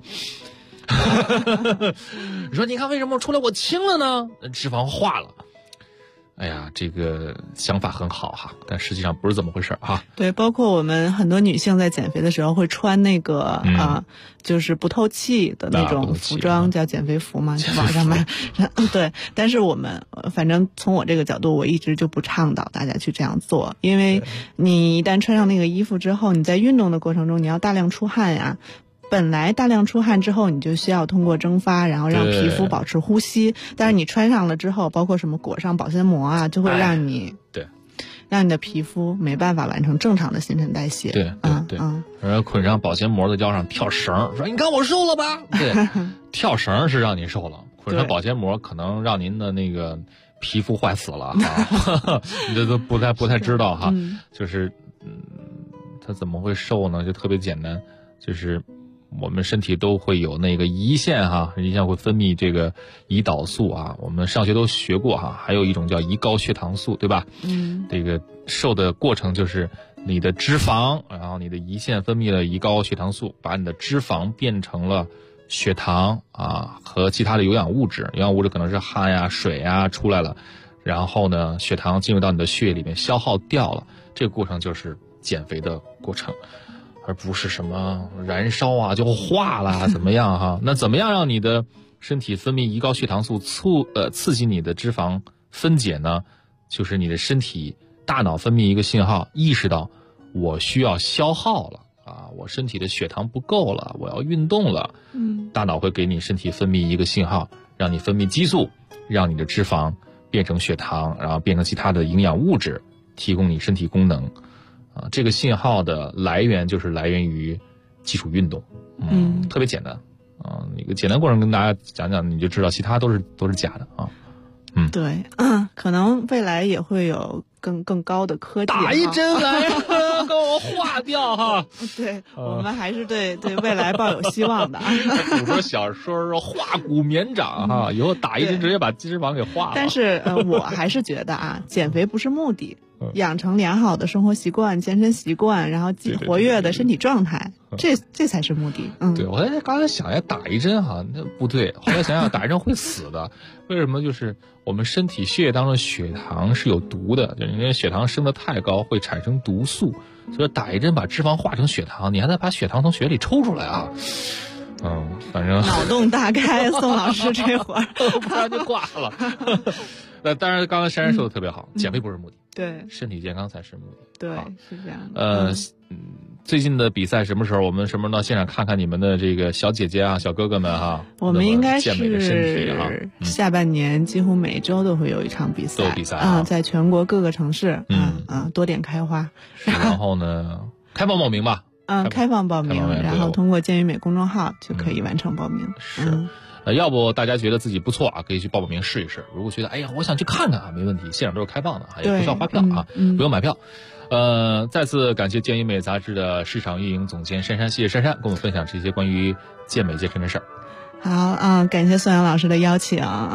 你说你看为什么出来我轻了呢？脂肪化了。哎呀，这个想法很好但实际上不是这么回事对，包括我们很多女性在减肥的时候会穿那个就是不透气的那种服装，叫减肥服嘛，网上买。对，但是我们反正从我这个角度，我一直就不倡导大家去这样做，因为你一旦穿上那个衣服之后，你在运动的过程中你要大量出汗呀。本来大量出汗之后，你就需要通过蒸发，然后让皮肤保持呼吸。但是你穿上了之后，包括什么裹上保鲜膜就会让你让你的皮肤没办法完成正常的新陈代谢。 对，然后捆上保鲜膜的腰上跳绳，说你看我瘦了吧？对，跳绳是让你瘦了，捆上保鲜膜可能让您的那个皮肤坏死了你这都不太知道就是它怎么会瘦呢？就特别简单，就是我们身体都会有那个胰腺胰腺会分泌这个胰岛素我们上学都学过还有一种叫胰高血糖素，对吧？这个瘦的过程就是你的脂肪，然后你的胰腺分泌了胰高血糖素，把你的脂肪变成了血糖和其他的有氧物质，有氧物质可能是汗水出来了，然后呢血糖进入到你的血液里面消耗掉了，这个过程就是减肥的过程。而不是什么燃烧就化了怎么样那怎么样让你的身体分泌胰高血糖素刺激你的脂肪分解呢？就是你的身体大脑分泌一个信号，意识到我需要消耗了我身体的血糖不够了，我要运动了。大脑会给你身体分泌一个信号，让你分泌激素，让你的脂肪变成血糖，然后变成其他的营养物质，提供你身体功能。这个信号的来源就是来源于基础运动，特别简单一个简单过程跟大家讲讲，你就知道其他都是假的对，可能未来也会有更高的科技打一针来给我化掉对，我们还是对未来抱有希望的古说小说化骨绵掌以后打一针直接把脂肪给化了。 但是我还是觉得减肥不是目的，养成良好的生活习惯、健身习惯，然后活跃的身体状态，这才是目的。 对，我刚才想打一针那不对，后来想想打一针会死的。为什么？就是我们身体血液当中的血糖是有毒的，就是因为血糖升得太高会产生毒素，所以打一针把脂肪化成血糖，你还得把血糖从血里抽出来反正脑洞大开，宋老师这会儿不然就挂了。那当然，刚才珊珊说的特别好，减肥不是目的， 对， 身体健康才是目的。 对，是这样。 最近的比赛什么时候？我们什么时候到现场看看你们的这个小姐姐小哥哥们我们应该健美的身体下半年几乎每周都会有一场比赛， 都有比赛在全国各个城市，多点开花。 然后呢，开放报名吧。 开放报名，然后通过健与美公众号就可以完成报名。 是。要不大家觉得自己不错可以去报名试一试。如果觉得我想去看看没问题，现场都是开放的也不需要花票不用买票。再次感谢健与美杂志的市场运营总监珊珊，谢谢珊珊跟我们分享这些关于健美健身的事儿。 好，感谢宋阳老师的邀请。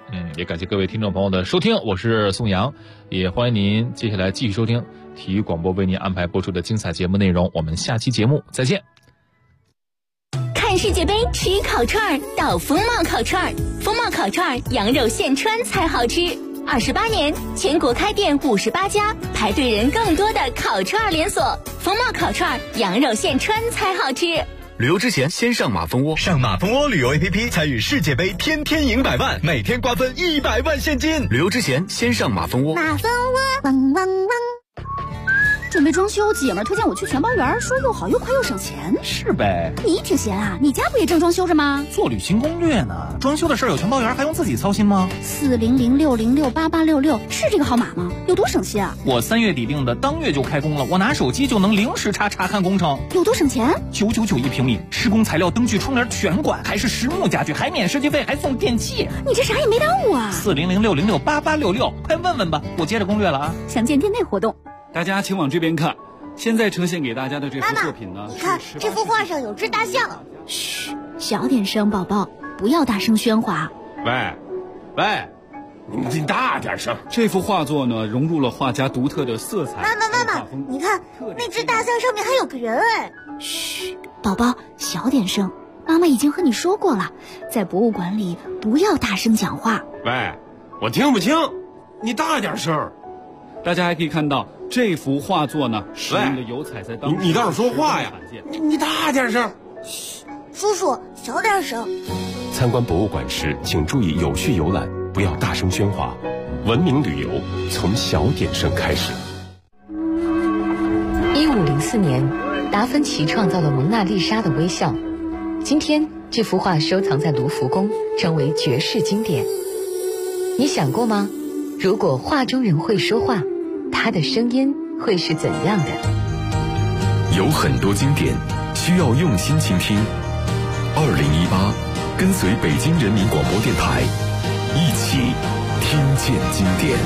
也感谢各位听众朋友的收听，我是宋阳，也欢迎您接下来继续收听体育广播为您安排播出的精彩节目内容，我们下期节目再见。 看世界杯吃烤串到风貌烤串，风貌烤串羊肉现穿才好吃。28年，全国开店58家，排队人更多的烤串连锁。风貌烤串羊肉现穿才好吃。 旅游之前先上马蜂窝，上马蜂窝旅游 APP 参与世界杯，天天赢100万，每天瓜分100万现金。旅游之前先上马蜂窝。 马蜂窝，汪汪汪。准备装修，姐们儿推荐我去全包园，说又好又快又省钱。 是呗。 你挺闲啊，你家不也正装修着吗？ 做旅行攻略呢。装修的事儿有全包园还用自己操心吗 ？40060688866是这个号码吗？有多省心啊？ 我3月底定的，当月就开工了，我拿手机就能零时查看工程。 有多省钱 ？999一平米，施工材料、灯具、窗帘全管，还是实木家具，还免设计费，还送电器。 你这啥也没耽误啊 ！40060688866，快问问吧，我接着攻略了啊。 详见店内活动。 大家请往这边看，现在呈现给大家的这幅作品呢， 你看这幅画上有只大象。嘘，小点声，宝宝，不要大声喧哗。 喂，你大点声。 这幅画作呢，融入了画家独特的色彩。 妈妈，你看那只大象上面还有个人哎。嘘，宝宝，小点声，妈妈已经和你说过了，在博物馆里不要大声讲话。 喂，我听不清，你大点声。 大家还可以看到这幅画作呢，使用的油彩在当时你倒是说话呀！你大点声。 嘘，叔叔小点声。 参观博物馆时，请注意有序游览，不要大声喧哗。文明旅游从小点声开始。 1504年，达芬奇创造了蒙娜丽莎的微笑。今天，这幅画收藏在卢浮宫，成为绝世经典。你想过吗？如果画中人会说话，他的声音会是怎样的？ 有很多经典需要用心倾听。2018，跟随北京人民广播电台，一起听见经典。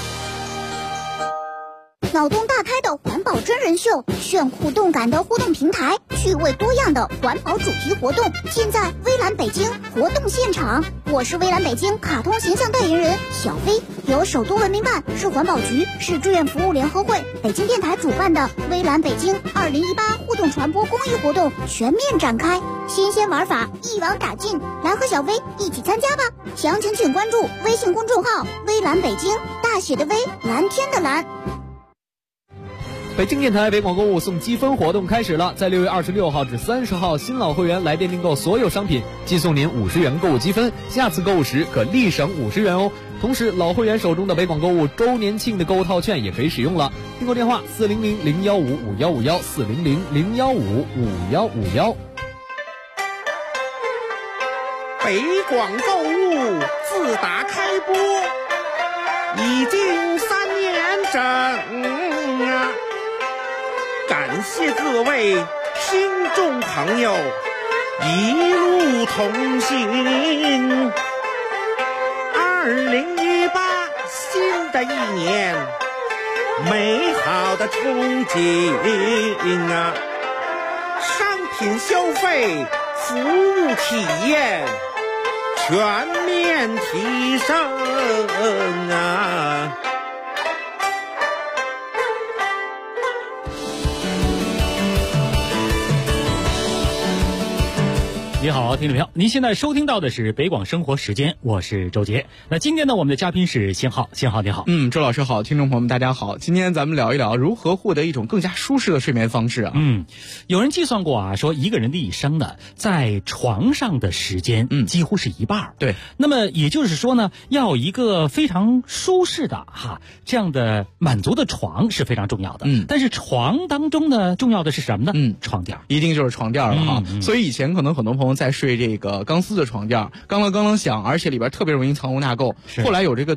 脑洞大开的环保真人秀，炫酷动感的互动平台，趣味多样的环保主题活动，尽在微蓝北京活动现场。我是微蓝北京卡通形象代言人小飞，由首都文明办、市环保局、市志愿服务联合会、北京电台主办的微蓝北京2018互动传播公益活动全面展开，新鲜玩法一网打尽，来和小飞一起参加吧！详情请关注微信公众号微蓝北京，大写的微，蓝天的蓝。 北京电台北广购物送积分活动开始了，在6月26号至30号，新老会员来电订购所有商品，即送您50元购物积分，下次购物时可立省50元哦。同时，老会员手中的北广购物周年庆的购物套券也可以使用了。订购电话400-015-5151，400-015-5151。 北广购物自打开播已经3年整啊！感谢各位听众朋友一路同行。2018新的一年，美好的憧憬啊！商品消费、服务体验全面提升啊！ 你好，听众朋友，您现在收听到的是北广生活时间，我是周杰。那今天呢，我们的嘉宾是辛浩，辛浩你好。 周老师好，听众朋友们大家好。今天咱们聊一聊如何获得一种更加舒适的睡眠方式啊。 有人计算过啊，说一个人的一生呢，在床上的时间几乎是一半。 对， 那么也就是说呢，要有一个非常舒适的这样的满足的床是非常重要的。但是床当中呢，重要的是什么呢？床垫， 一定就是床垫了哈。所以以前可能很多朋友在睡这个钢丝的床垫，钢啷响，而且里边特别容易藏污纳垢。后来有这个